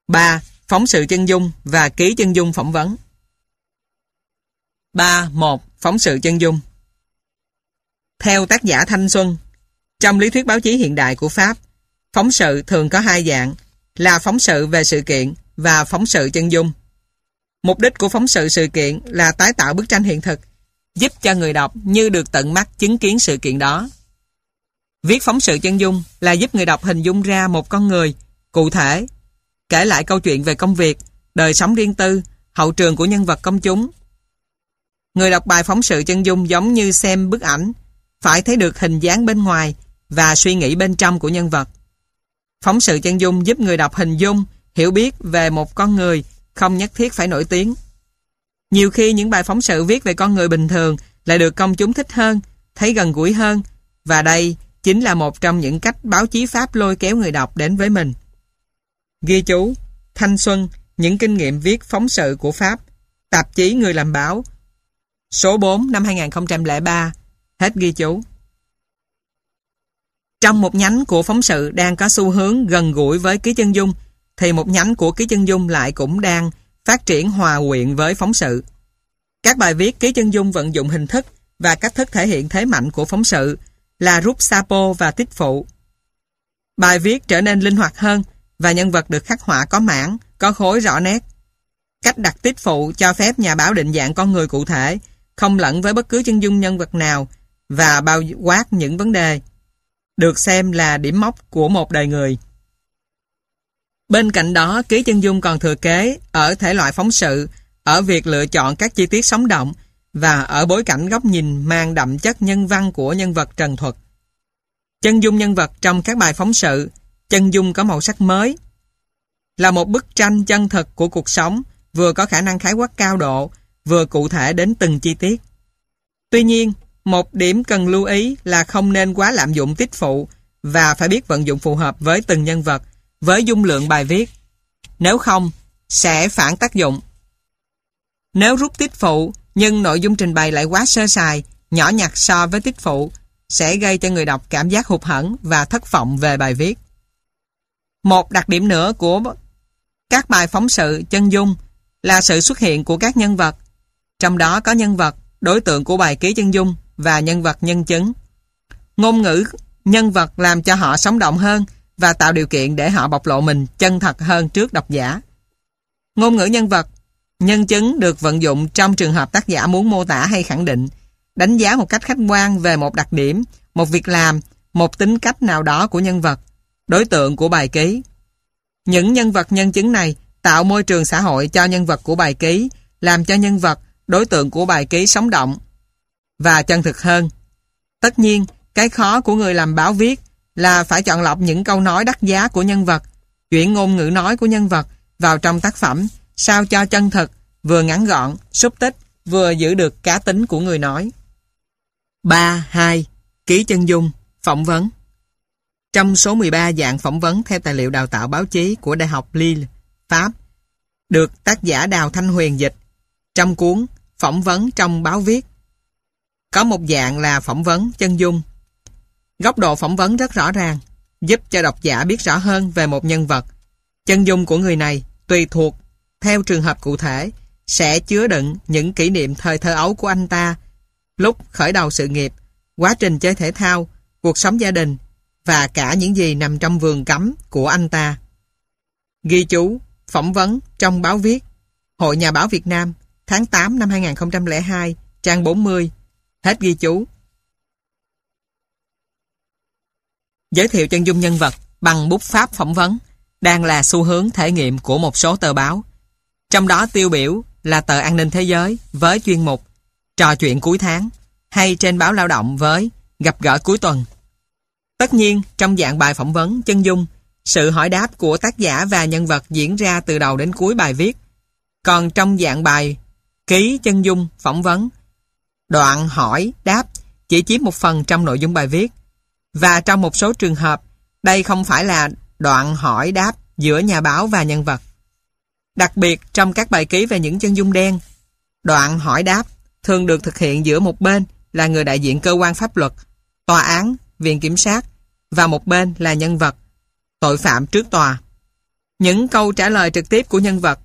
3. Phóng sự chân dung và ký chân dung phỏng vấn. 3.1. Phóng sự chân dung. Theo tác giả Thanh Xuân, trong lý thuyết báo chí hiện đại của Pháp, phóng sự thường có hai dạng là phóng sự về sự kiện và phóng sự chân dung. Mục đích của phóng sự sự kiện là tái tạo bức tranh hiện thực, giúp cho người đọc như được tận mắt chứng kiến sự kiện đó. Viết phóng sự chân dung là giúp người đọc hình dung ra một con người cụ thể, kể lại câu chuyện về công việc, đời sống riêng tư, hậu trường của nhân vật công chúng. Người đọc bài phóng sự chân dung giống như xem bức ảnh, phải thấy được hình dáng bên ngoài và suy nghĩ bên trong của nhân vật. Phóng sự chân dung giúp người đọc hình dung, hiểu biết về một con người, không nhất thiết phải nổi tiếng. Nhiều khi những bài phóng sự viết về con người bình thường lại được công chúng thích hơn, thấy gần gũi hơn, và đây chính là một trong những cách báo chí Pháp lôi kéo người đọc đến với mình. Ghi chú: Thanh Xuân, những kinh nghiệm viết phóng sự của Pháp, tạp chí Người làm báo, số 4 năm 2003. Hết ghi chú. Trong một nhánh của phóng sự đang có xu hướng gần gũi với ký chân dung, thì một nhánh của ký chân dung lại cũng đang phát triển hòa quyện với phóng sự. Các bài viết ký chân dung vận dụng hình thức và cách thức thể hiện thế mạnh của phóng sự là rút sapo và tích phụ. Bài viết trở nên linh hoạt hơn và nhân vật được khắc họa có mảng, có khối rõ nét. Cách đặt tích phụ cho phép nhà báo định dạng con người cụ thể, không lẫn với bất cứ chân dung nhân vật nào và bao quát những vấn đề được xem là điểm mốc của một đời người. Bên cạnh đó, ký chân dung còn thừa kế ở thể loại phóng sự, ở việc lựa chọn các chi tiết sống động và ở bối cảnh góc nhìn mang đậm chất nhân văn của nhân vật trần thuật. Chân dung nhân vật trong các bài phóng sự, chân dung có màu sắc mới, là một bức tranh chân thực của cuộc sống, vừa có khả năng khái quát cao độ, vừa cụ thể đến từng chi tiết. Tuy nhiên, một điểm cần lưu ý là không nên quá lạm dụng tích phụ và phải biết vận dụng phù hợp với từng nhân vật, với dung lượng bài viết. Nếu không, sẽ phản tác dụng. Nếu rút tích phụ nhưng nội dung trình bày lại quá sơ sài, nhỏ nhặt so với tích phụ, sẽ gây cho người đọc cảm giác hụt hẫng và thất vọng về bài viết. Một đặc điểm nữa của các bài phóng sự chân dung là sự xuất hiện của các nhân vật, trong đó có nhân vật, đối tượng của bài ký chân dung và nhân vật nhân chứng. Ngôn ngữ nhân vật làm cho họ sống động hơn và tạo điều kiện để họ bộc lộ mình chân thật hơn trước độc giả. Ngôn ngữ nhân vật, nhân chứng được vận dụng trong trường hợp tác giả muốn mô tả hay khẳng định, đánh giá một cách khách quan về một đặc điểm, một việc làm, một tính cách nào đó của nhân vật, đối tượng của bài ký. Những nhân vật nhân chứng này tạo môi trường xã hội cho nhân vật của bài ký, làm cho nhân vật, đối tượng của bài ký sống động và chân thực hơn. Tất nhiên, cái khó của người làm báo viết là phải chọn lọc những câu nói đắt giá của nhân vật, chuyển ngôn ngữ nói của nhân vật vào trong tác phẩm, sao cho chân thực, vừa ngắn gọn, xúc tích, vừa giữ được cá tính của người nói. 3.2. Ký chân dung, phỏng vấn. Trong số 13 dạng phỏng vấn theo tài liệu đào tạo báo chí của Đại học Lille, Pháp, được tác giả Đào Thanh Huyền dịch, trong cuốn Phỏng vấn trong báo viết, có một dạng là phỏng vấn chân dung. Góc độ phỏng vấn rất rõ ràng, giúp cho độc giả biết rõ hơn về một nhân vật. Chân dung của người này, tùy thuộc theo trường hợp cụ thể, sẽ chứa đựng những kỷ niệm thời thơ ấu của anh ta, lúc khởi đầu sự nghiệp, quá trình chơi thể thao, cuộc sống gia đình và cả những gì nằm trong vườn cấm của anh ta. Ghi chú: phỏng vấn trong báo viết, Hội Nhà báo Việt Nam, tháng 8 năm 2002, trang 40. Hết ghi chú. Giới thiệu chân dung nhân vật bằng bút pháp phỏng vấn đang là xu hướng thể nghiệm của một số tờ báo. Trong đó tiêu biểu là tờ An ninh Thế giới với chuyên mục Trò chuyện cuối tháng, hay trên báo Lao động với Gặp gỡ cuối tuần. Tất nhiên, trong dạng bài phỏng vấn chân dung, sự hỏi đáp của tác giả và nhân vật diễn ra từ đầu đến cuối bài viết. Còn trong dạng bài ký chân dung phỏng vấn, đoạn hỏi đáp chỉ chiếm một phần trong nội dung bài viết. Và trong một số trường hợp, đây không phải là đoạn hỏi đáp giữa nhà báo và nhân vật. Đặc biệt trong các bài ký về những chân dung đen, đoạn hỏi đáp thường được thực hiện giữa một bên là người đại diện cơ quan pháp luật, tòa án, viện kiểm sát, và một bên là nhân vật, tội phạm trước tòa. Những câu trả lời trực tiếp của nhân vật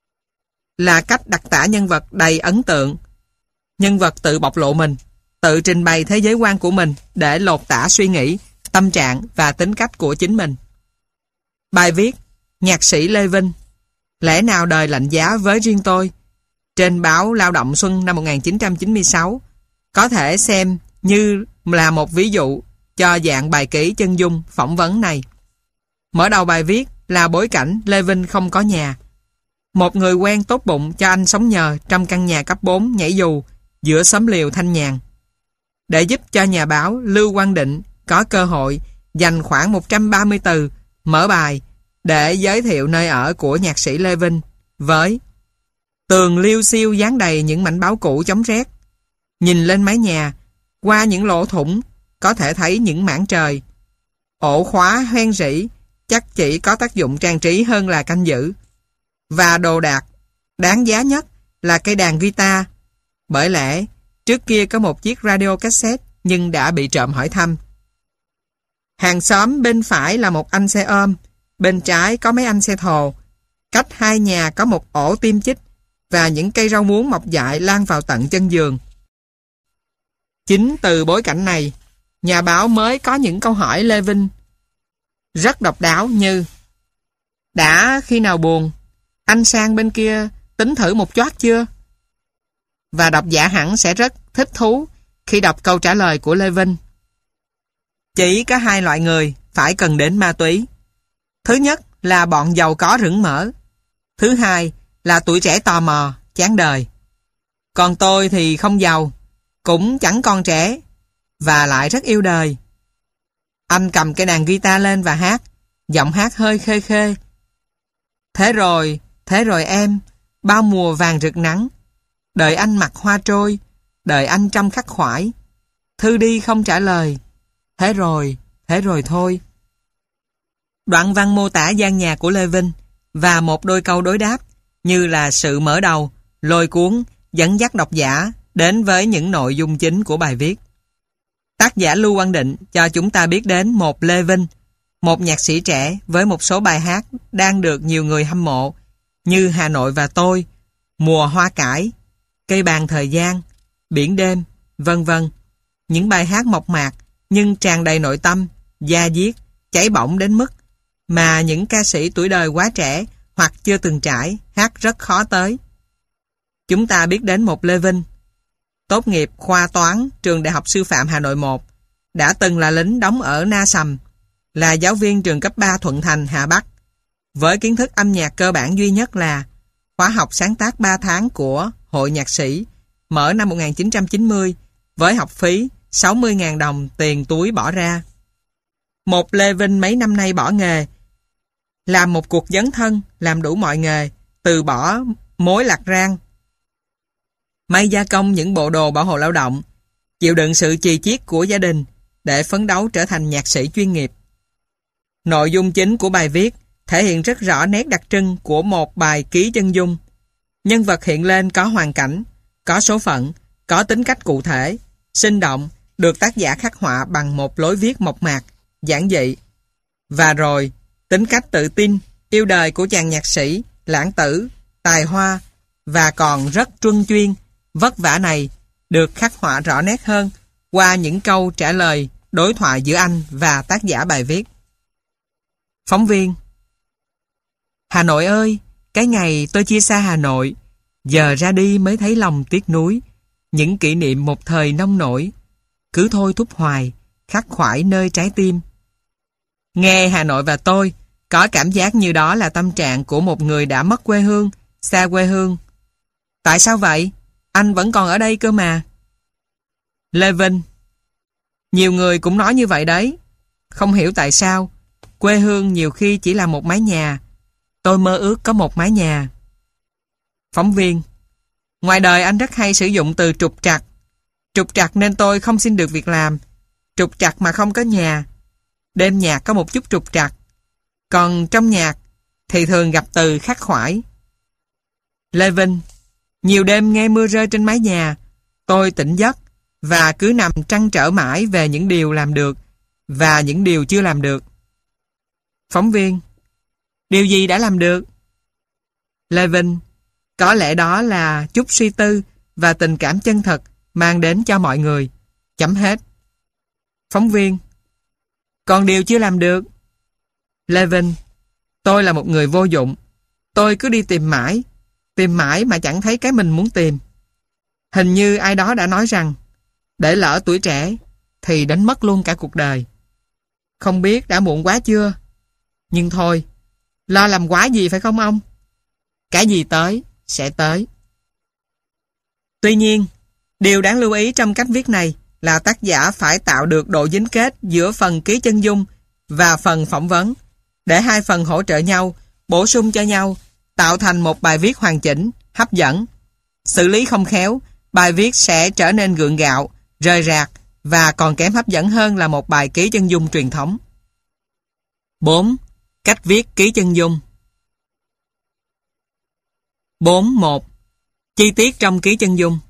là cách đặc tả nhân vật đầy ấn tượng. Nhân vật tự bộc lộ mình, tự trình bày thế giới quan của mình để lột tả suy nghĩ, tâm trạng và tính cách của chính mình. Bài viết Nhạc sĩ Lê Vinh, lẽ nào đời lạnh giá với riêng tôi, trên báo Lao động Xuân năm 1996, có thể xem như là một ví dụ cho dạng bài ký chân dung phỏng vấn này. Mở đầu bài viết là bối cảnh Lê Vinh không có nhà. Một người quen tốt bụng cho anh sống nhờ trong căn nhà cấp 4 nhảy dù giữa xóm liều thanh nhàn. Để giúp cho nhà báo Lưu Quang Định có cơ hội dành khoảng 130 từ mở bài để giới thiệu nơi ở của nhạc sĩ Lê Vinh với: tường liêu xiêu dán đầy những mảnh báo cũ chống rét. Nhìn lên mái nhà, qua những lỗ thủng có thể thấy những mảng trời. Ổ khóa hoen rỉ chắc chỉ có tác dụng trang trí hơn là canh giữ. Và đồ đạc đáng giá nhất là cây đàn guitar. Bởi lẽ trước kia có một chiếc radio cassette nhưng đã bị trộm hỏi thăm. Hàng xóm bên phải là một anh xe ôm, bên trái có mấy anh xe thồ. Cách hai nhà có một ổ tim chích và những cây rau muống mọc dại lan vào tận chân giường. Chính từ bối cảnh này, nhà báo mới có những câu hỏi Lê Vinh rất độc đáo như: đã khi nào buồn, anh sang bên kia tính thử một choát chưa? Và độc giả hẳn sẽ rất thích thú khi đọc câu trả lời của Lê Vinh. Chỉ có hai loại người phải cần đến ma túy. Thứ nhất là bọn giàu có rửng mỡ. Thứ hai là tuổi trẻ tò mò, chán đời. Còn tôi thì không giàu, cũng chẳng còn trẻ, và lại rất yêu đời. Anh cầm cây đàn guitar lên và hát, giọng hát hơi khê khê. Thế rồi em, bao mùa vàng rực nắng, đợi anh mặc hoa trôi, đợi anh trong khắc khoải. Thư đi không trả lời, thế rồi thôi. Đoạn văn mô tả gian nhà của Lê Vinh và một đôi câu đối đáp như là sự mở đầu, lôi cuốn, dẫn dắt độc giả đến với những nội dung chính của bài viết. Tác giả Lưu Quang Định cho chúng ta biết đến một Lê Vinh, một nhạc sĩ trẻ với một số bài hát đang được nhiều người hâm mộ như Hà Nội và tôi, Mùa hoa cải, Cây bàn thời gian, Biển đêm, vân vân. Những bài hát mộc mạc nhưng tràn đầy nội tâm, da diết, cháy bỏng đến mức mà những ca sĩ tuổi đời quá trẻ hoặc chưa từng trải hát rất khó tới. Chúng ta biết đến một Lê Vinh, tốt nghiệp khoa toán trường Đại học Sư phạm Hà Nội 1, đã từng là lính đóng ở Na Sầm, là giáo viên trường cấp 3 Thuận Thành, Hà Bắc, với kiến thức âm nhạc cơ bản duy nhất là khóa học sáng tác 3 tháng của Hội Nhạc sĩ, mở năm 1990, với học phí 60.000 đồng tiền túi bỏ ra. Một Lê Vinh mấy năm nay bỏ nghề, làm một cuộc dấn thân, làm đủ mọi nghề, từ bỏ mối lạc rang, may gia công những bộ đồ bảo hộ lao động, chịu đựng sự chì chiết của gia đình để phấn đấu trở thành nhạc sĩ chuyên nghiệp. Nội dung chính của bài viết thể hiện rất rõ nét đặc trưng của một bài ký chân dung. Nhân vật hiện lên có hoàn cảnh, có số phận, có tính cách cụ thể, sinh động, được tác giả khắc họa bằng một lối viết mộc mạc, giản dị. Và rồi, tính cách tự tin, yêu đời của chàng nhạc sĩ, lãng tử, tài hoa và còn rất truân chuyên, vất vả này được khắc họa rõ nét hơn qua những câu trả lời đối thoại giữa anh và tác giả bài viết. Phóng viên: Hà Nội ơi, cái ngày tôi chia xa Hà Nội, giờ ra đi mới thấy lòng tiếc nuối, những kỷ niệm một thời nông nổi, cứ thôi thúc hoài, khắc khoải nơi trái tim. Nghe Hà Nội và tôi, có cảm giác như đó là tâm trạng của một người đã mất quê hương, xa quê hương. Tại sao vậy? Anh vẫn còn ở đây cơ mà. Lê Vinh: Nhiều người cũng nói như vậy đấy. Không hiểu tại sao, quê hương nhiều khi chỉ là một mái nhà. Tôi mơ ước có một mái nhà. Phóng viên: Ngoài đời anh rất hay sử dụng từ trục trặc. Trục trặc nên tôi không xin được việc làm. Trục trặc mà không có nhà. Đêm nhạc có một chút trục trặc. Còn trong nhạc thì thường gặp từ khắc khoải. Lê Vinh: Nhiều đêm nghe mưa rơi trên mái nhà, tôi tỉnh giấc và cứ nằm trăn trở mãi về những điều làm được và những điều chưa làm được. Phóng viên: Điều gì đã làm được? Lê Vinh: có lẽ đó là chút suy tư và tình cảm chân thật mang đến cho mọi người. Chấm hết. Phóng viên: còn điều chưa làm được? Lê Vinh: tôi là một người vô dụng. Tôi cứ đi tìm mãi mà chẳng thấy cái mình muốn tìm. Hình như ai đó đã nói rằng để lỡ tuổi trẻ thì đánh mất luôn cả cuộc đời. Không biết đã muộn quá chưa? Nhưng thôi, lo làm quá gì phải không ông? Cái gì tới sẽ tới. Tuy nhiên, điều đáng lưu ý trong cách viết này là tác giả phải tạo được độ dính kết giữa phần ký chân dung và phần phỏng vấn, để hai phần hỗ trợ nhau, bổ sung cho nhau, tạo thành một bài viết hoàn chỉnh, hấp dẫn. Xử lý không khéo, bài viết sẽ trở nên gượng gạo, rời rạc và còn kém hấp dẫn hơn là một bài ký chân dung truyền thống. 4. Cách viết ký chân dung. 4.1. Chi tiết trong ký chân dung.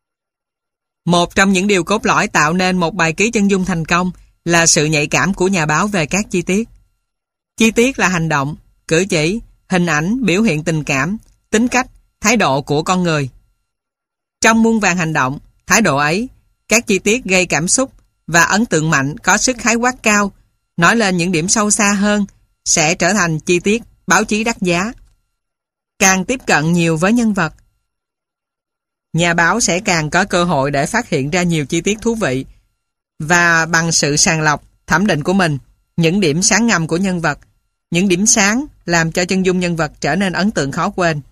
Một trong những điều cốt lõi tạo nên một bài ký chân dung thành công là sự nhạy cảm của nhà báo về các chi tiết. Chi tiết là hành động, cử chỉ, hình ảnh biểu hiện tình cảm, tính cách, thái độ của con người. Trong muôn vàn hành động, thái độ ấy, các chi tiết gây cảm xúc và ấn tượng mạnh có sức khái quát cao, nói lên những điểm sâu xa hơn, sẽ trở thành chi tiết báo chí đắt giá. Càng tiếp cận nhiều với nhân vật, nhà báo sẽ càng có cơ hội để phát hiện ra nhiều chi tiết thú vị và bằng sự sàng lọc, thẩm định của mình, những điểm sáng ngầm của nhân vật, những điểm sáng làm cho chân dung nhân vật trở nên ấn tượng khó quên.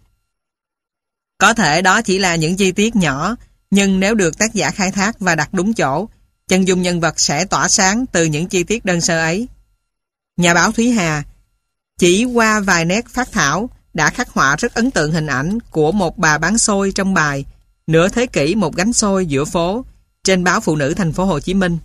Có thể đó chỉ là những chi tiết nhỏ, nhưng nếu được tác giả khai thác và đặt đúng chỗ, chân dung nhân vật sẽ tỏa sáng từ những chi tiết đơn sơ ấy. Nhà báo Thúy Hà chỉ qua vài nét phác thảo đã khắc họa rất ấn tượng hình ảnh của một bà bán xôi trong bài Nửa thế kỷ một gánh xôi giữa phố trên báo Phụ Nữ thành phố Hồ Chí Minh.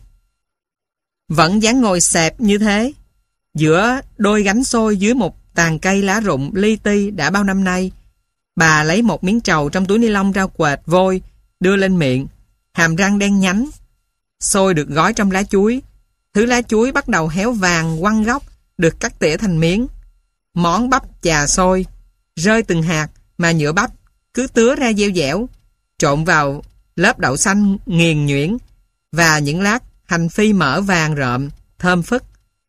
Vẫn dáng ngồi xẹp như thế, giữa đôi gánh xôi dưới một tàn cây lá rụng li ti đã bao năm nay, bà lấy một miếng trầu trong túi ni lông rau quệt vôi đưa lên miệng, hàm răng đen nhánh. Xôi được gói trong lá chuối, thứ lá chuối bắt đầu héo vàng quăng góc, được cắt tỉa thành miếng. Món bắp chà xôi rơi từng hạt mà nhựa bắp cứ tứa ra dẻo dẻo, trộn vào lớp đậu xanh nghiền nhuyễn và những lát hành phi mỡ vàng rợm, thơm phức.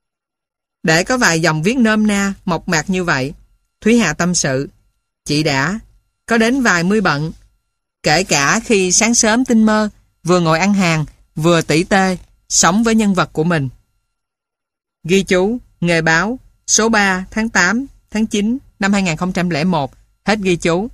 Để có vài dòng viết nôm na, mộc mạc như vậy, Thúy Hà tâm sự, chị đã có đến vài mươi bận, kể cả khi sáng sớm tinh mơ, vừa ngồi ăn hàng, vừa tỉ tê, sống với nhân vật của mình. Ghi chú, Nghề báo, số 3 tháng 8, tháng 9 năm 2001, hết ghi chú.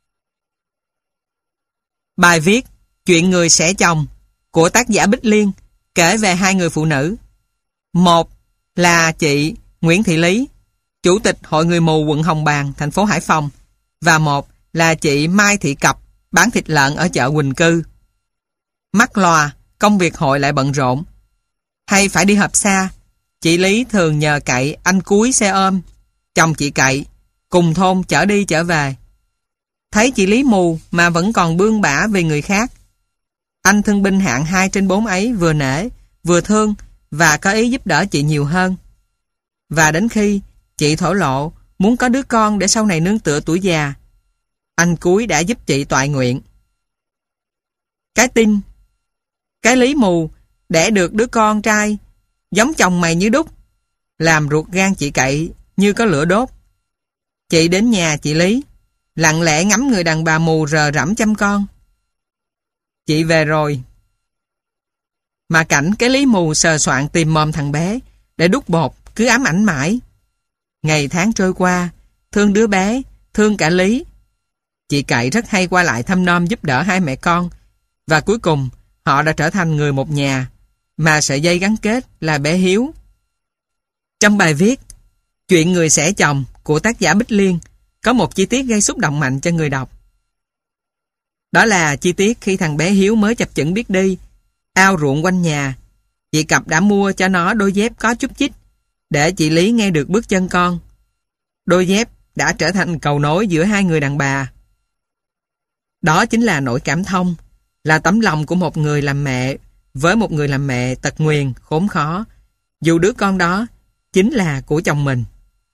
Bài viết Chuyện người xẻ chồng của tác giả Bích Liên kể về hai người phụ nữ. Một là chị Nguyễn Thị Lý, Chủ tịch Hội Người mù quận Hồng Bàng, thành phố Hải Phòng, và một là chị Mai Thị Cập, bán thịt lợn ở chợ Quỳnh Cư. Mắc lòa, công việc hội lại bận rộn. Hay phải đi họp xa, chị Lý thường nhờ cậy anh Cúi xe ôm, chồng chị Cậy, cùng thôn chở đi chở về. Thấy chị Lý mù mà vẫn còn bươn bả vì người khác, anh thương binh hạng 2 trên 4 ấy vừa nể, vừa thương và có ý giúp đỡ chị nhiều hơn. Và đến khi chị thổ lộ muốn có đứa con để sau này nương tựa tuổi già, anh Cúi đã giúp chị toại nguyện. Cái tin cái Lý mù đẻ được đứa con trai giống chồng mày như đúc, làm ruột gan chị Cậy như có lửa đốt. Chị đến nhà chị Lý, lặng lẽ ngắm người đàn bà mù rờ rẫm chăm con. Chị về rồi, mà cảnh cái Lý mù sờ soạn tìm mòm thằng bé để đút bột cứ ám ảnh mãi. Ngày tháng trôi qua, thương đứa bé, thương cả Lý. Chị Cậy rất hay qua lại thăm nom giúp đỡ hai mẹ con, và cuối cùng họ đã trở thành người một nhà, mà sợi dây gắn kết là bé Hiếu. Trong bài viết Chuyện người xẻ chồng của tác giả Bích Liên có một chi tiết gây xúc động mạnh cho người đọc. Đó là chi tiết khi thằng bé Hiếu mới chập chững biết đi, ao ruộng quanh nhà, chị Cập đã mua cho nó đôi dép có chút chích để chị Lý nghe được bước chân con. Đôi dép đã trở thành cầu nối giữa hai người đàn bà. Đó chính là nỗi cảm thông, là tấm lòng của một người làm mẹ với một người làm mẹ tật nguyền, khốn khó, dù đứa con đó chính là của chồng mình.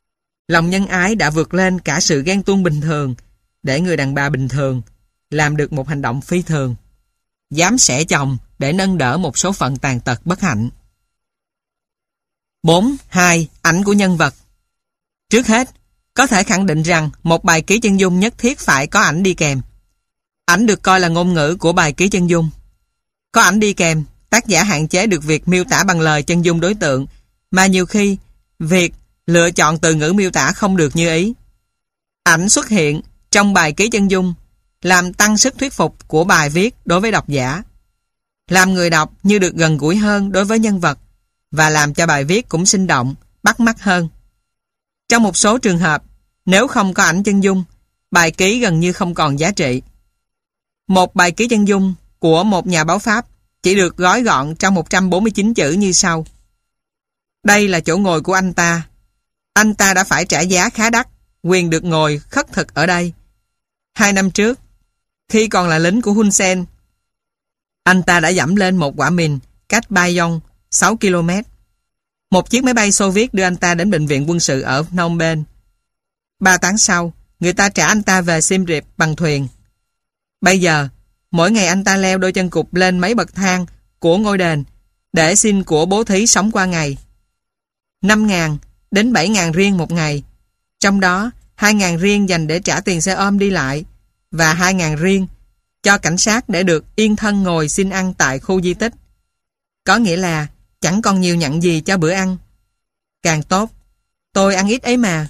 Lòng nhân ái đã vượt lên cả sự ghen tuông bình thường để người đàn bà bình thường làm được một hành động phi thường. Dám xẻ chồng để nâng đỡ một số phận tàn tật bất hạnh. 4.2. Ảnh của nhân vật. Trước hết, có thể khẳng định rằng một bài ký chân dung nhất thiết phải có ảnh đi kèm. Ảnh được coi là ngôn ngữ của bài ký chân dung. Có ảnh đi kèm, tác giả hạn chế được việc miêu tả bằng lời chân dung đối tượng, mà nhiều khi việc lựa chọn từ ngữ miêu tả không được như ý. Ảnh xuất hiện trong bài ký chân dung làm tăng sức thuyết phục của bài viết đối với độc giả, làm người đọc như được gần gũi hơn đối với nhân vật và làm cho bài viết cũng sinh động, bắt mắt hơn. Trong một số trường hợp, nếu không có ảnh chân dung, bài ký gần như không còn giá trị. Một bài ký chân dung của một nhà báo Pháp chỉ được gói gọn trong 149 chữ như sau. Đây là chỗ ngồi của anh ta. Anh ta đã phải trả giá khá đắt, quyền được ngồi khất thực ở đây. 2 năm trước, khi còn là lính của Hun Sen, anh ta đã dẫm lên một quả mìn cách Bayonne 6 km. Một chiếc máy bay Xô Viết đưa anh ta đến bệnh viện quân sự ở Phnom Penh. 3 tháng sau, người ta trả anh ta về Siem Reap bằng thuyền. Bây giờ, mỗi ngày anh ta leo đôi chân cụt lên mấy bậc thang của ngôi đền để xin của bố thí sống qua ngày. 5.000 đến 7.000 riêng một ngày. Trong đó, 2.000 riêng dành để trả tiền xe ôm đi lại và 2.000 riêng cho cảnh sát để được yên thân ngồi xin ăn tại khu di tích. Có nghĩa là chẳng còn nhiều nhặn gì cho bữa ăn. Càng tốt, tôi ăn ít ấy mà.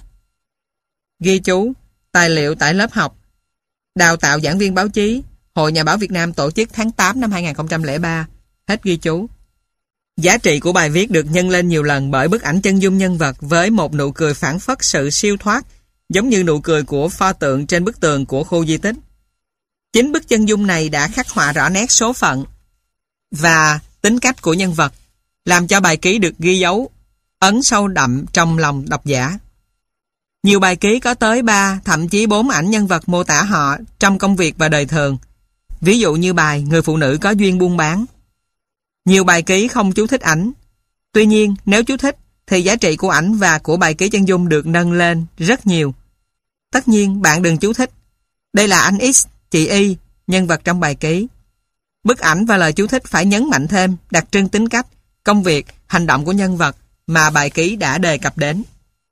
Ghi chú, tài liệu tại lớp học đào tạo giảng viên báo chí Hội Nhà báo Việt Nam tổ chức tháng 8 năm 2003. Hết ghi chú. Giá trị của bài viết được nhân lên nhiều lần bởi bức ảnh chân dung nhân vật với một nụ cười phảng phất sự siêu thoát, giống như nụ cười của pho tượng trên bức tường của khu di tích. Chính bức chân dung này đã khắc họa rõ nét số phận và tính cách của nhân vật, làm cho bài ký được ghi dấu ấn sâu đậm trong lòng độc giả. Nhiều bài ký có tới 3, thậm chí 4 ảnh nhân vật mô tả họ trong công việc và đời thường. Ví dụ như bài Người phụ nữ có duyên buôn bán. Nhiều bài ký không chú thích ảnh. Tuy nhiên, nếu chú thích thì giá trị của ảnh và của bài ký chân dung được nâng lên rất nhiều. Tất nhiên, bạn đừng chú thích. Đây là anh X, chị Y, nhân vật trong bài ký. Bức ảnh và lời chú thích phải nhấn mạnh thêm đặc trưng tính cách, công việc, hành động của nhân vật mà bài ký đã đề cập đến.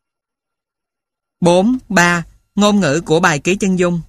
4.3. Ngôn ngữ của bài ký chân dung.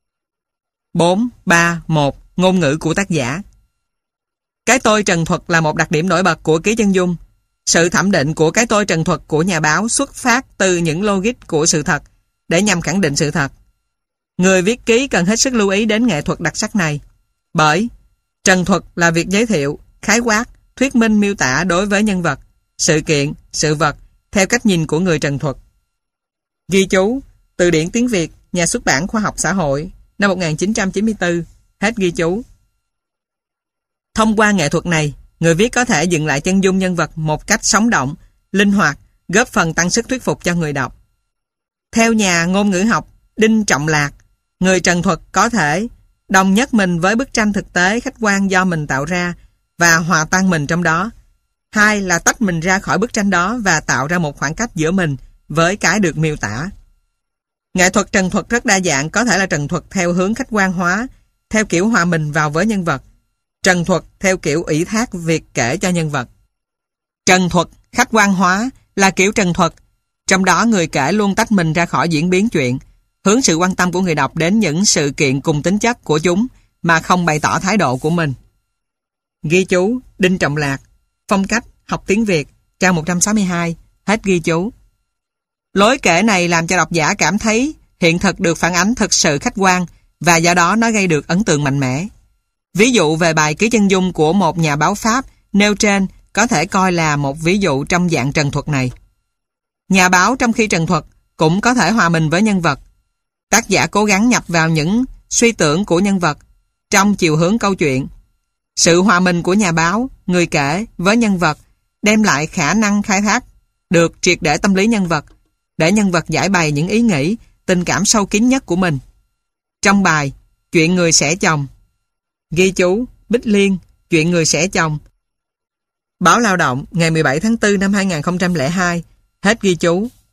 4.3.1. Ngôn ngữ của tác giả. Cái tôi trần thuật là một đặc điểm nổi bật của ký chân dung. Sự thẩm định của cái tôi trần thuật của nhà báo xuất phát từ những logic của sự thật để nhằm khẳng định sự thật. Người viết ký cần hết sức lưu ý đến nghệ thuật đặc sắc này. Bởi trần thuật là việc giới thiệu, khái quát, thuyết minh miêu tả đối với nhân vật, sự kiện, sự vật theo cách nhìn của người trần thuật. Ghi chú, Từ điển tiếng Việt, Nhà xuất bản Khoa học Xã hội, năm 1994. Hết ghi chú. Thông qua nghệ thuật này, người viết có thể dựng lại chân dung nhân vật một cách sống động, linh hoạt, góp phần tăng sức thuyết phục cho người đọc. Theo nhà ngôn ngữ học Đinh Trọng Lạc, người trần thuật có thể đồng nhất mình với bức tranh thực tế khách quan do mình tạo ra và hòa tan mình trong đó. 2 là tách mình ra khỏi bức tranh đó và tạo ra một khoảng cách giữa mình với cái được miêu tả. Nghệ thuật trần thuật rất đa dạng, có thể là trần thuật theo hướng khách quan hóa, theo kiểu hòa mình vào với nhân vật. Trần thuật theo kiểu ủy thác việc kể cho nhân vật. Trần thuật khách quan hóa là kiểu trần thuật, trong đó người kể luôn tách mình ra khỏi diễn biến chuyện, hướng sự quan tâm của người đọc đến những sự kiện cùng tính chất của chúng mà không bày tỏ thái độ của mình. Ghi chú, Đinh Trọng Lạc, Phong cách, học tiếng Việt, trang 162, hết ghi chú. Lối kể này làm cho độc giả cảm thấy hiện thực được phản ánh thực sự khách quan và do đó nó gây được ấn tượng mạnh mẽ. Ví dụ về bài ký chân dung của một nhà báo Pháp nêu trên có thể coi là một ví dụ trong dạng trần thuật này. Nhà báo trong khi trần thuật cũng có thể hòa mình với nhân vật. Tác giả cố gắng nhập vào những suy tưởng của nhân vật trong chiều hướng câu chuyện. Sự hòa mình của nhà báo, người kể với nhân vật đem lại khả năng khai thác được triệt để tâm lý nhân vật, để nhân vật giải bày những ý nghĩ, tình cảm sâu kín nhất của mình. Trong bài Chuyện người xẻ chồng, ghi chú, Bích Liên, Chuyện người xẻ chồng, Báo Lao động, ngày 17 tháng 4 năm 2002, hết ghi chú.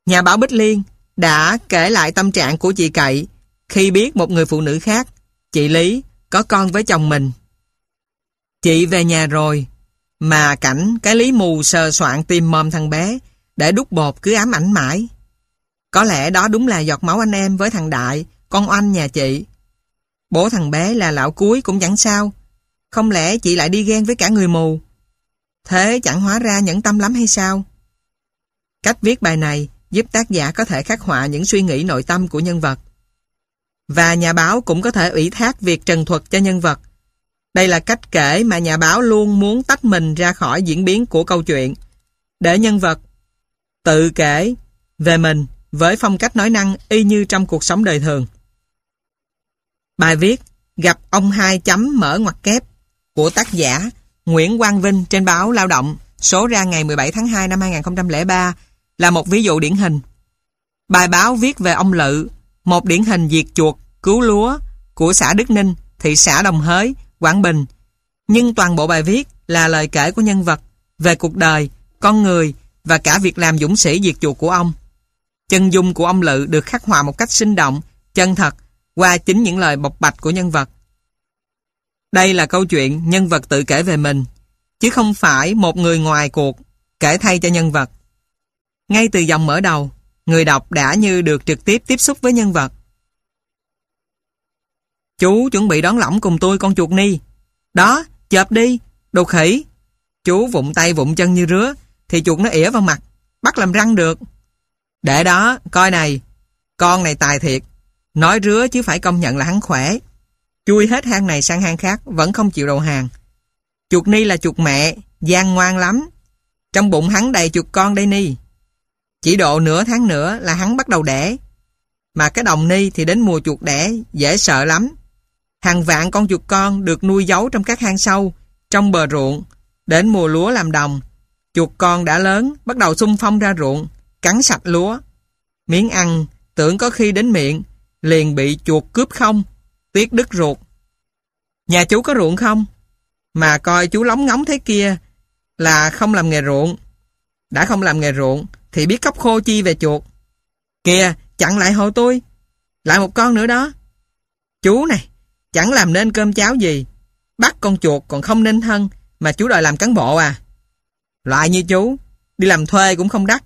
Nhà báo Bích Liên đã kể lại tâm trạng của chị Cậy khi biết một người phụ nữ khác, chị Lý, có con với chồng mình. Chị về nhà rồi, mà cảnh cái Lý mù sờ soạn tìm mòm thằng bé để đút bột cứ ám ảnh mãi. Có lẽ đó đúng là giọt máu anh em với thằng Đại, con oanh nhà chị. Bố thằng bé là lão cuối cũng chẳng sao. Không lẽ chị lại đi ghen với cả người mù? Thế chẳng hóa ra nhẫn tâm lắm hay sao? Cách viết bài này giúp tác giả có thể khắc họa những suy nghĩ nội tâm của nhân vật. Và nhà báo cũng có thể ủy thác việc trần thuật cho nhân vật. Đây là cách kể mà nhà báo luôn muốn tách mình ra khỏi diễn biến của câu chuyện, để nhân vật tự kể về mình với phong cách nói năng y như trong cuộc sống đời thường. Bài viết Gặp ông hai chấm mở ngoặc kép của tác giả Nguyễn Quang Vinh trên báo Lao động, số ra ngày 17 tháng 2 năm 2003 là một ví dụ điển hình. Bài báo viết về ông Lự, một điển hình diệt chuột, cứu lúa của xã Đức Ninh, thị xã Đồng Hới, Quảng Bình. Nhưng toàn bộ bài viết là lời kể của nhân vật về cuộc đời, con người và cả việc làm dũng sĩ diệt chuột của ông. Chân dung của ông Lự được khắc họa một cách sinh động, chân thật qua chính những lời bộc bạch của nhân vật. Đây là câu chuyện nhân vật tự kể về mình, chứ không phải một người ngoài cuộc kể thay cho nhân vật. Ngay từ dòng mở đầu, người đọc đã như được trực tiếp tiếp xúc với nhân vật. Chú chuẩn bị đón lỏng cùng tôi con chuột Ni. Đó, chộp đi, đồ khỉ. Chú vụng tay vụng chân như rứa, thì chuột nó ỉa vào mặt, bắt làm răng được. Để đó, coi này, con này tài thiệt. Nói rứa chứ phải công nhận là hắn khỏe. Chui hết hang này sang hang khác, vẫn không chịu đầu hàng. Chuột Ni là chuột mẹ, gian ngoan lắm. Trong bụng hắn đầy chuột con đây Ni. Chỉ độ nửa tháng nữa là hắn bắt đầu đẻ. Mà cái đồng Ni thì đến mùa chuột đẻ dễ sợ lắm. Hàng vạn con chuột con được nuôi giấu trong các hang sâu, trong bờ ruộng. Đến mùa lúa làm đồng, chuột con đã lớn, bắt đầu xung phong ra ruộng, cắn sạch lúa. Miếng ăn, tưởng có khi đến miệng, liền bị chuột cướp không, tiếc đứt ruột. Nhà chú có ruộng không? Mà coi chú lóng ngóng thế kia là không làm nghề ruộng. Đã không làm nghề ruộng thì biết cóc khô chi về chuột. Kìa, chặn lại hộ tôi. Lại một con nữa đó. Chú này, chẳng làm nên cơm cháo gì. Bắt con chuột còn không nên thân, mà chú đòi làm cán bộ à? Loại như chú, đi làm thuê cũng không đắt.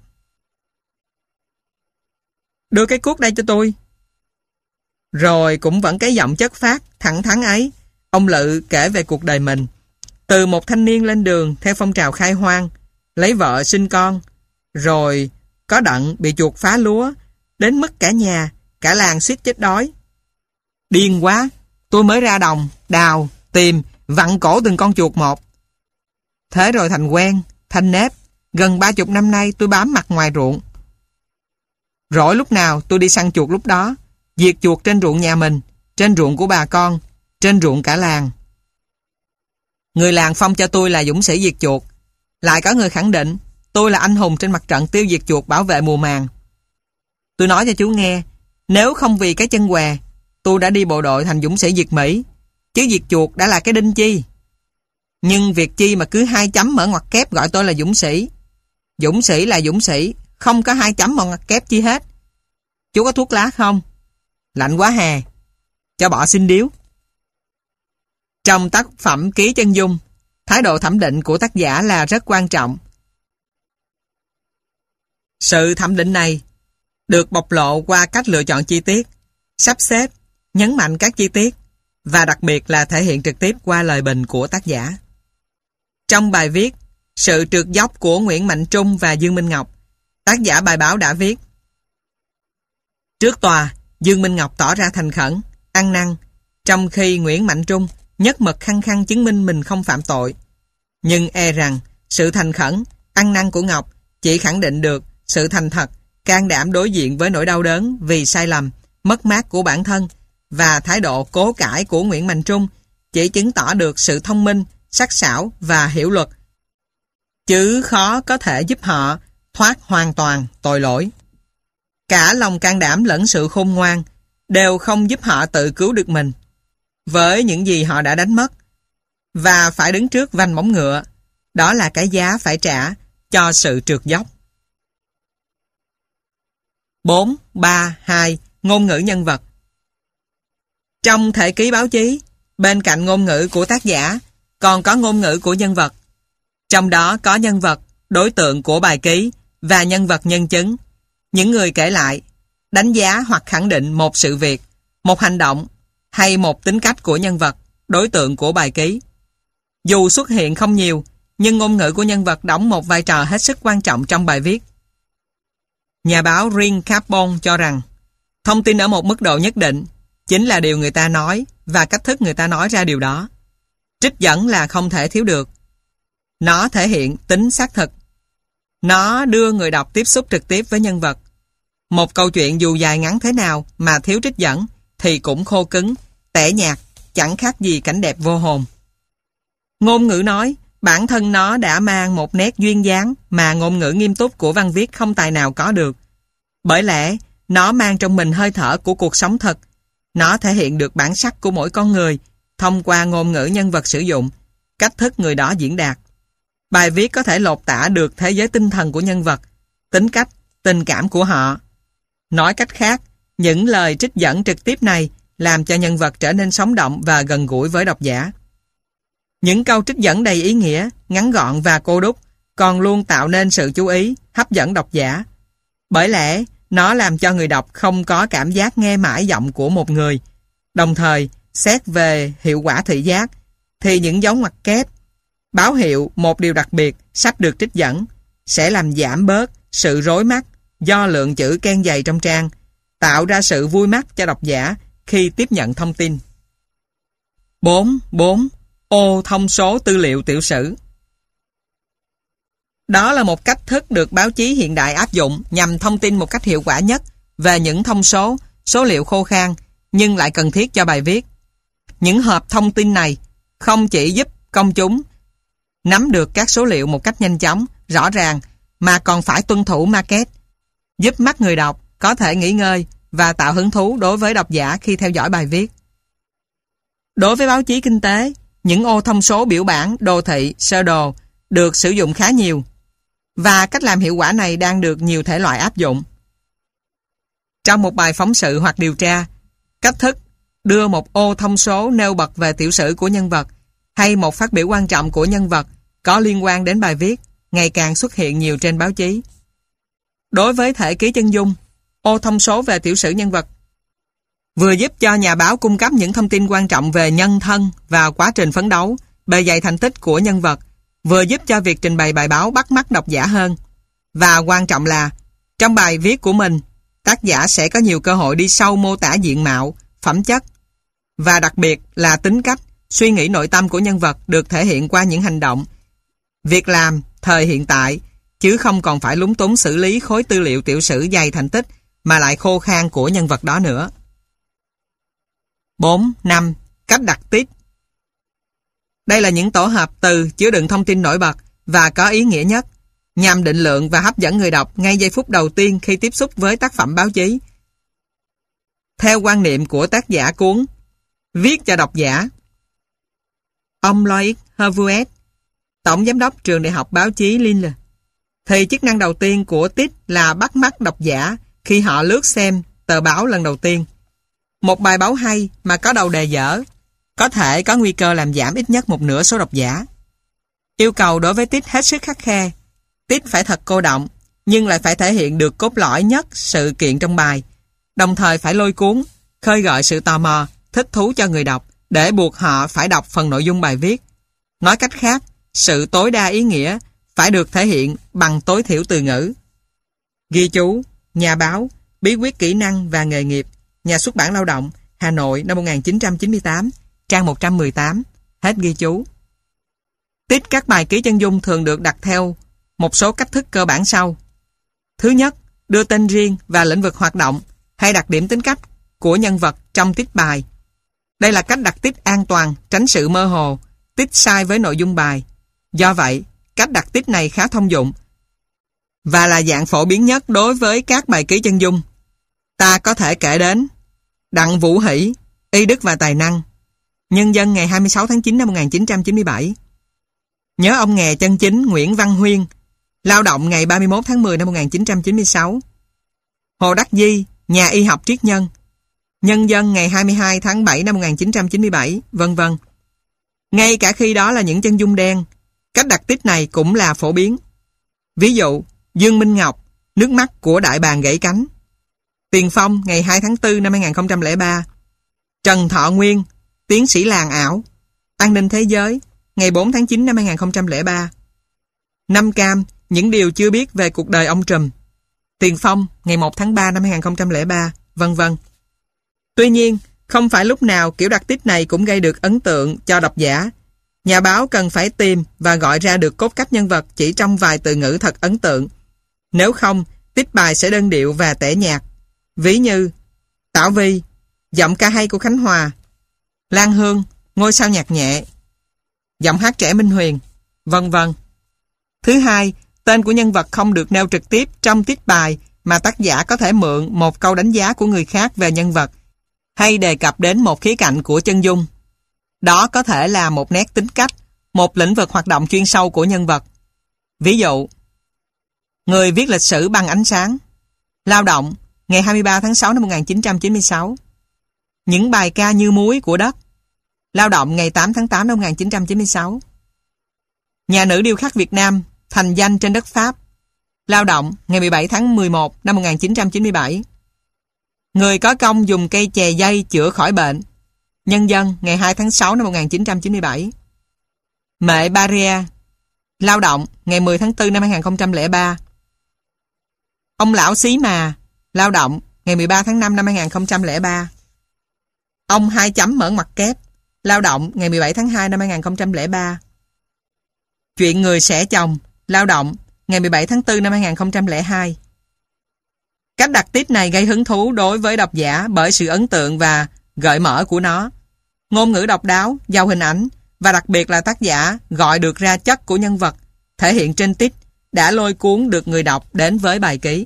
Đưa cái cuốc đây cho tôi. Rồi cũng vẫn cái giọng chất phác, thẳng thắn ấy, ông Lự kể về cuộc đời mình. Từ một thanh niên lên đường theo phong trào khai hoang, lấy vợ sinh con, rồi có đận bị chuột phá lúa, đến mức cả nhà, cả làng suýt chết đói. Điên quá, tôi mới ra đồng, đào, tìm, vặn cổ từng con chuột một. Thế rồi thành quen, thành nếp, gần 30 năm nay tôi bám mặt ngoài ruộng. Rỗi lúc nào tôi đi săn chuột lúc đó, diệt chuột trên ruộng nhà mình, trên ruộng của bà con, trên ruộng cả làng. Người làng phong cho tôi là dũng sĩ diệt chuột. Lại có người khẳng định tôi là anh hùng trên mặt trận tiêu diệt chuột bảo vệ mùa màng. Tôi nói cho chú nghe, nếu không vì cái chân què, tôi đã đi bộ đội thành dũng sĩ diệt Mỹ, chứ diệt chuột đã là cái đinh chi. Nhưng việc chi mà cứ 2 chấm mở ngoặc kép gọi tôi là dũng sĩ. Dũng sĩ là dũng sĩ, không có 2 chấm mở ngoặc kép chi hết. Chú có thuốc lá không? Lạnh quá hè, cho bỏ xin điếu. Trong tác phẩm Ký Chân Dung, thái độ thẩm định của tác giả là rất quan trọng. Sự thẩm định này được bộc lộ qua cách lựa chọn chi tiết, sắp xếp, nhấn mạnh các chi tiết và đặc biệt là thể hiện trực tiếp qua lời bình của tác giả. Trong bài viết Sự trượt dốc của Nguyễn Mạnh Trung và Dương Minh Ngọc, tác giả bài báo đã viết: Trước tòa, Dương Minh Ngọc tỏ ra thành khẩn, ăn năn, trong khi Nguyễn Mạnh Trung nhất mực khăng khăng chứng minh mình không phạm tội. Nhưng e rằng sự thành khẩn, ăn năn của Ngọc chỉ khẳng định được sự thành thật, can đảm đối diện với nỗi đau đớn vì sai lầm, mất mát của bản thân, và thái độ cố cãi của Nguyễn Mạnh Trung chỉ chứng tỏ được sự thông minh, sắc sảo và hiểu luật, chứ khó có thể giúp họ thoát hoàn toàn tội lỗi. Cả lòng can đảm lẫn sự khôn ngoan đều không giúp họ tự cứu được mình với những gì họ đã đánh mất, và phải đứng trước vành móng ngựa. Đó là cái giá phải trả cho sự trượt dốc. 4, 3, 2. Ngôn ngữ nhân vật. Trong thể ký báo chí, bên cạnh ngôn ngữ của tác giả, còn có ngôn ngữ của nhân vật. Trong đó có nhân vật, đối tượng của bài ký và nhân vật nhân chứng. Những người kể lại, đánh giá hoặc khẳng định một sự việc, một hành động hay một tính cách của nhân vật, đối tượng của bài ký. Dù xuất hiện không nhiều, nhưng ngôn ngữ của nhân vật đóng một vai trò hết sức quan trọng trong bài viết. Nhà báo Ring Carbon cho rằng, thông tin ở một mức độ nhất định chính là điều người ta nói và cách thức người ta nói ra điều đó. Trích dẫn là không thể thiếu được. Nó thể hiện tính xác thực. Nó đưa người đọc tiếp xúc trực tiếp với nhân vật. Một câu chuyện dù dài ngắn thế nào mà thiếu trích dẫn thì cũng khô cứng, tẻ nhạt, chẳng khác gì cảnh đẹp vô hồn. Ngôn ngữ nói, bản thân nó đã mang một nét duyên dáng mà ngôn ngữ nghiêm túc của văn viết không tài nào có được. Bởi lẽ, nó mang trong mình hơi thở của cuộc sống thật. Nó thể hiện được bản sắc của mỗi con người thông qua ngôn ngữ nhân vật sử dụng, cách thức người đó diễn đạt. Bài viết có thể lột tả được thế giới tinh thần của nhân vật, tính cách, tình cảm của họ. Nói cách khác, những lời trích dẫn trực tiếp này làm cho nhân vật trở nên sống động và gần gũi với độc giả. Những câu trích dẫn đầy ý nghĩa, ngắn gọn và cô đúc còn luôn tạo nên sự chú ý, hấp dẫn độc giả. Bởi lẽ, nó làm cho người đọc không có cảm giác nghe mãi giọng của một người. Đồng thời, xét về hiệu quả thị giác, thì những dấu ngoặc kép, báo hiệu một điều đặc biệt sắp được trích dẫn, sẽ làm giảm bớt sự rối mắt do lượng chữ ken dày trong trang, tạo ra sự vui mắt cho độc giả khi tiếp nhận thông tin. 4. Ô thông số tư liệu tiểu sử. Đó là một cách thức được báo chí hiện đại áp dụng nhằm thông tin một cách hiệu quả nhất về những thông số, số liệu khô khan nhưng lại cần thiết cho bài viết. Những hộp thông tin này không chỉ giúp công chúng nắm được các số liệu một cách nhanh chóng, rõ ràng mà còn phải tuân thủ market, giúp mắt người đọc có thể nghỉ ngơi và tạo hứng thú đối với độc giả khi theo dõi bài viết. Đối với báo chí kinh tế, những ô thông số biểu bảng, đồ thị, sơ đồ được sử dụng khá nhiều và cách làm hiệu quả này đang được nhiều thể loại áp dụng. Trong một bài phóng sự hoặc điều tra, cách thức đưa một ô thông số nêu bật về tiểu sử của nhân vật hay một phát biểu quan trọng của nhân vật có liên quan đến bài viết ngày càng xuất hiện nhiều trên báo chí. Đối với thể ký chân dung, ô thông số về tiểu sử nhân vật vừa giúp cho nhà báo cung cấp những thông tin quan trọng về nhân thân và quá trình phấn đấu, bề dày thành tích của nhân vật, vừa giúp cho việc trình bày bài báo bắt mắt độc giả hơn. Và quan trọng là, trong bài viết của mình, tác giả sẽ có nhiều cơ hội đi sâu mô tả diện mạo, phẩm chất, và đặc biệt là tính cách, suy nghĩ nội tâm của nhân vật được thể hiện qua những hành động, việc làm thời hiện tại, chứ không còn phải lúng túng xử lý khối tư liệu tiểu sử dày thành tích mà lại khô khan của nhân vật đó nữa. 4. 5. Cách đặt tít. Đây là những tổ hợp từ chứa đựng thông tin nổi bật và có ý nghĩa nhất, nhằm định lượng và hấp dẫn người đọc ngay giây phút đầu tiên khi tiếp xúc với tác phẩm báo chí. Theo quan niệm của tác giả cuốn Viết cho độc giả, ông Loïc Hervouet, Tổng Giám đốc Trường Đại học Báo chí Lille, thì chức năng đầu tiên của tít là bắt mắt độc giả khi họ lướt xem tờ báo lần đầu tiên. Một bài báo hay mà có đầu đề dở có thể có nguy cơ làm giảm ít nhất một nửa số độc giả. Yêu cầu đối với tít hết sức khắt khe. Tít phải thật cô động, nhưng lại phải thể hiện được cốt lõi nhất sự kiện trong bài, đồng thời phải lôi cuốn, khơi gợi sự tò mò, thích thú cho người đọc để buộc họ phải đọc phần nội dung bài viết. Nói cách khác, sự tối đa ý nghĩa phải được thể hiện bằng tối thiểu từ ngữ. Ghi chú, nhà báo, bí quyết kỹ năng và nghề nghiệp, Nhà xuất bản Lao động, Hà Nội năm 1998, trang 118, hết ghi chú. Tít các bài ký chân dung thường được đặt theo một số cách thức cơ bản sau. Thứ nhất, đưa tên riêng và lĩnh vực hoạt động hay đặc điểm tính cách của nhân vật trong tít bài. Đây là cách đặt tít an toàn, tránh sự mơ hồ, tít sai với nội dung bài. Do vậy, cách đặt tít này khá thông dụng và là dạng phổ biến nhất đối với các bài ký chân dung. Ta có thể kể đến Đặng Vũ Hỷ, Y đức và tài năng, Nhân dân ngày 26 tháng 9 năm 1997. Nhớ ông nghè chân chính Nguyễn Văn Huyên, Lao động ngày 31 tháng 10 năm 1996. Hồ Đắc Di, nhà y học triết nhân. Nhân dân ngày 22 tháng 7 năm 1997, vân vân. Ngay cả khi đó là những chân dung đen, cách đặt tích này cũng là phổ biến. Ví dụ, Dương Minh Ngọc, nước mắt của đại bàng gãy cánh. Tiền Phong ngày 2 tháng 4 năm 2003. Trần Thọ Nguyên, tiến sĩ làng ảo. An ninh thế giới, ngày 4 tháng 9 năm 2003. Năm Cam, những điều chưa biết về cuộc đời ông Trùm. Tiền Phong, ngày 1 tháng 3 năm 2003, vân vân. Tuy nhiên, không phải lúc nào kiểu đặc tích này cũng gây được ấn tượng cho độc giả. Nhà báo cần phải tìm và gọi ra được cốt cách nhân vật chỉ trong vài từ ngữ thật ấn tượng. Nếu không, tích bài sẽ đơn điệu và tẻ nhạt. Ví như Tảo Vi, giọng ca hay của Khánh Hòa. Lan Hương, ngôi sao nhạc nhẹ. Giọng hát trẻ Minh Huyền, vân vân. Thứ hai, tên của nhân vật không được nêu trực tiếp trong tiết bài mà tác giả có thể mượn một câu đánh giá của người khác về nhân vật hay đề cập đến một khía cạnh của chân dung. Đó có thể là một nét tính cách, một lĩnh vực hoạt động chuyên sâu của nhân vật. Ví dụ, người viết lịch sử bằng ánh sáng. Lao động, ngày 23 tháng 6 năm 1996. Những bài ca như muối của đất. Lao động, ngày 8 tháng 8 năm 1996. Nhà nữ điêu khắc Việt Nam, thành danh trên đất Pháp. Lao động, ngày 17 tháng 11 năm 1997. Người có công dùng cây chè dây chữa khỏi bệnh. Nhân dân, ngày 2 tháng 6 năm 1997. Mẹ Baria. Lao động, ngày 10 tháng 4 năm 2003. Ông lão Xí Mà. Lao động, ngày 13 tháng 5 năm 2003. Ông hai chấm mở ngoặc kép. Lao động, ngày 17 tháng 2 năm 2003. Chuyện người xẻ chồng. Lao động, ngày 17 tháng 4 năm 2002. Cách đặt tít này gây hứng thú đối với độc giả bởi sự ấn tượng và gợi mở của nó. Ngôn ngữ độc đáo, giàu hình ảnh và đặc biệt là tác giả gọi được ra chất của nhân vật thể hiện trên tít đã lôi cuốn được người đọc đến với bài ký.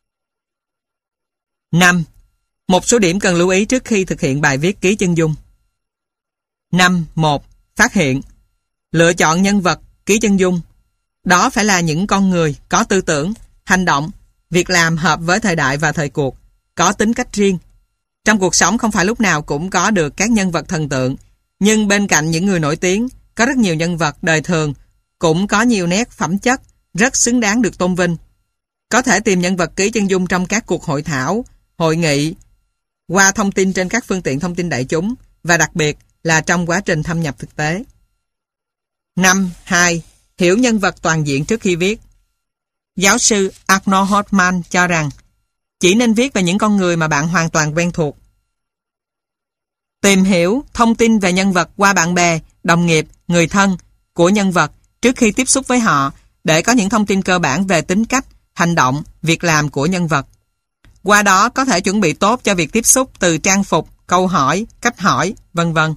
5. Một số điểm cần lưu ý trước khi thực hiện bài viết ký chân dung. 5.1. Phát hiện. Lựa chọn nhân vật ký chân dung. Đó phải là những con người có tư tưởng, hành động, việc làm hợp với thời đại và thời cuộc, có tính cách riêng. Trong cuộc sống không phải lúc nào cũng có được các nhân vật thần tượng, nhưng bên cạnh những người nổi tiếng, có rất nhiều nhân vật đời thường cũng có nhiều nét phẩm chất rất xứng đáng được tôn vinh. Có thể tìm nhân vật ký chân dung trong các cuộc hội thảo, hội nghị, qua thông tin trên các phương tiện thông tin đại chúng và đặc biệt là trong quá trình thâm nhập thực tế. 5.2. Hiểu nhân vật toàn diện trước khi viết. Giáo sư Arnold Hoffman cho rằng chỉ nên viết về những con người mà bạn hoàn toàn quen thuộc. Tìm hiểu thông tin về nhân vật qua bạn bè, đồng nghiệp, người thân của nhân vật trước khi tiếp xúc với họ để có những thông tin cơ bản về tính cách, hành động, việc làm của nhân vật. Qua đó có thể chuẩn bị tốt cho việc tiếp xúc từ trang phục, câu hỏi, cách hỏi, vân vân.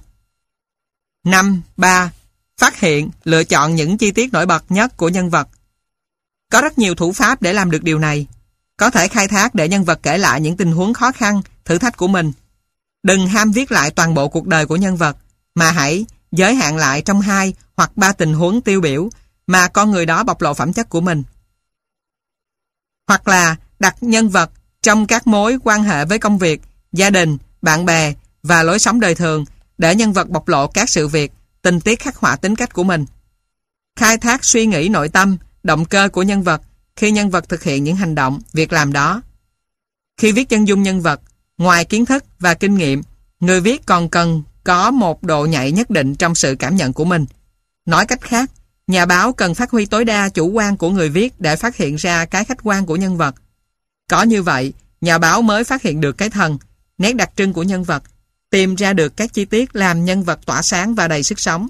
5.3. Phát hiện, lựa chọn những chi tiết nổi bật nhất của nhân vật. Có rất nhiều thủ pháp để làm được điều này. Có thể khai thác để nhân vật kể lại những tình huống khó khăn, thử thách của mình. Đừng ham viết lại toàn bộ cuộc đời của nhân vật, mà hãy giới hạn lại trong 2 hoặc 3 tình huống tiêu biểu mà con người đó bộc lộ phẩm chất của mình. Hoặc là đặt nhân vật trong các mối quan hệ với công việc, gia đình, bạn bè và lối sống đời thường để nhân vật bộc lộ các sự việc, tình tiết khắc họa tính cách của mình. Khai thác suy nghĩ nội tâm, động cơ của nhân vật khi nhân vật thực hiện những hành động, việc làm đó. Khi viết chân dung nhân vật, ngoài kiến thức và kinh nghiệm, người viết còn cần có một độ nhạy nhất định trong sự cảm nhận của mình. Nói cách khác, nhà báo cần phát huy tối đa chủ quan của người viết để phát hiện ra cái khách quan của nhân vật. Có như vậy, nhà báo mới phát hiện được cái thần, nét đặc trưng của nhân vật, tìm ra được các chi tiết làm nhân vật tỏa sáng và đầy sức sống.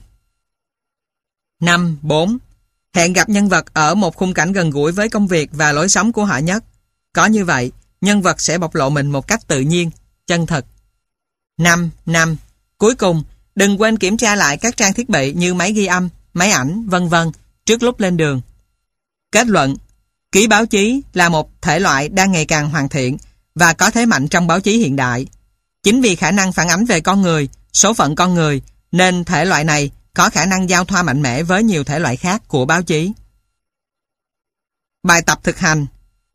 5.4. Hẹn gặp nhân vật ở một khung cảnh gần gũi với công việc và lối sống của họ nhất. Có như vậy, nhân vật sẽ bộc lộ mình một cách tự nhiên, chân thật. 5.5. Cuối cùng, đừng quên kiểm tra lại các trang thiết bị như máy ghi âm, máy ảnh, vân vân trước lúc lên đường. Kết luận, ký báo chí là một thể loại đang ngày càng hoàn thiện và có thế mạnh trong báo chí hiện đại. Chính vì khả năng phản ánh về con người, số phận con người, nên thể loại này có khả năng giao thoa mạnh mẽ với nhiều thể loại khác của báo chí. Bài tập thực hành.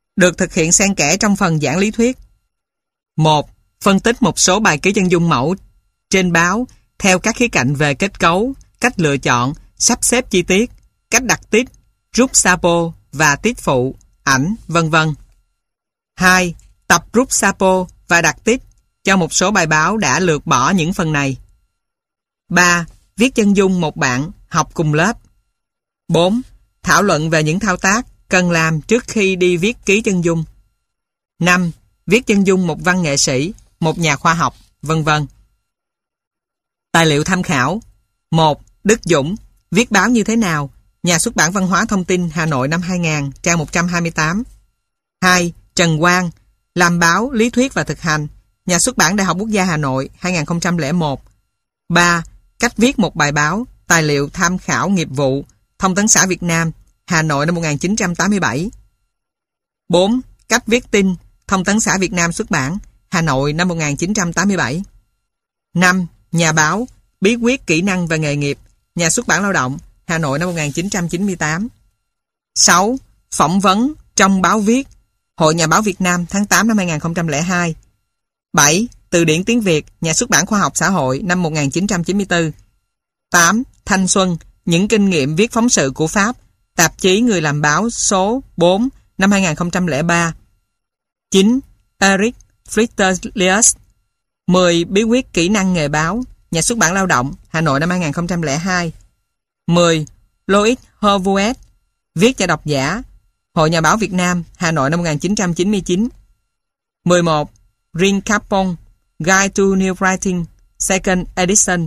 được thực hiện xen kẽ trong phần giảng lý thuyết. 1. Phân tích một số bài ký chân dung mẫu trên báo theo các khía cạnh về kết cấu, cách lựa chọn, sắp xếp chi tiết, cách đặt tít, rút sapo và tít phụ, ảnh, vân vân. 2. Tập rút sapo và đặt tít cho một số bài báo đã lược bỏ những phần này. 3. Viết chân dung một bạn học cùng lớp. 4. Thảo luận về những thao tác cần làm trước khi đi viết ký chân dung. 5. Viết chân dung một văn nghệ sĩ, một nhà khoa học, vân vân. Tài liệu tham khảo. 1. Đức Dũng, Viết báo như thế nào? Nhà xuất bản Văn hóa Thông tin, Hà Nội năm 2000, trang 128. 2. Trần Quang, Làm báo, lý thuyết và thực hành, Nhà xuất bản Đại học Quốc gia Hà Nội, 2001. 3. Cách viết một bài báo, tài liệu tham khảo nghiệp vụ, Thông tấn xã Việt Nam, Hà Nội năm 1987. 4. Cách viết tin, Thông tấn xã Việt Nam xuất bản, Hà Nội năm 1987. 5. Nhà báo, bí quyết kỹ năng và nghề nghiệp, Nhà xuất bản Lao động, Hà Nội năm 1998. 6. Phỏng vấn trong báo viết, Hội Nhà báo Việt Nam tháng 8 năm 2002. 7. Từ điển tiếng Việt, Nhà xuất bản Khoa học Xã hội năm 1994. 8. Thanh xuân, những kinh nghiệm viết phóng sự của Pháp, tạp chí Người làm báo số 4 năm 2003. 9. Eric Fritzelius, 10 bí quyết kỹ năng nghề báo, Nhà xuất bản Lao động, Hà Nội năm 2002. 10. Loïc Hervouet, viết cho độc giả, Hội Nhà báo Việt Nam, Hà Nội năm 1999. 11. Rin Capon, Guide to New Writing, Second Edition,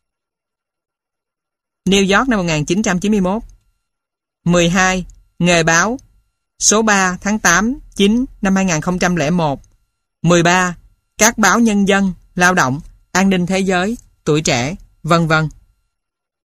New York năm 1991. 12. Nghề báo, số 3 tháng 8, 9 năm 2001. 13. Các báo Nhân dân, Lao động, An ninh thế giới, Tuổi trẻ, vân vân.